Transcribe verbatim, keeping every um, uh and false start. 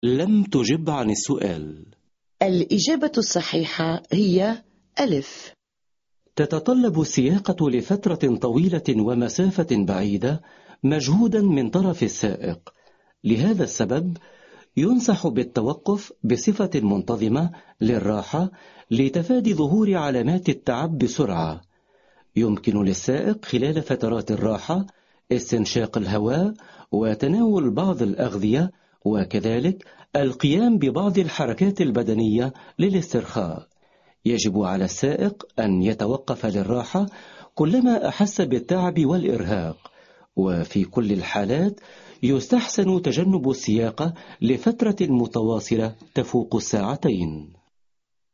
لم تجب عن السؤال. الإجابة الصحيحة هي ألف. تتطلب السياقة لفترة طويلة ومسافة بعيدة مجهودا من طرف السائق، لهذا السبب ينصح بالتوقف بصفة منتظمة للراحة لتفادي ظهور علامات التعب بسرعة. يمكن للسائق خلال فترات الراحة استنشاق الهواء وتناول بعض الأغذية، وكذلك القيام ببعض الحركات البدنية للاسترخاء. يجب على السائق أن يتوقف للراحة كلما أحس بالتعب والإرهاق، وفي كل الحالات يستحسن تجنب السياقة لفترة متواصلة تفوق الساعتين.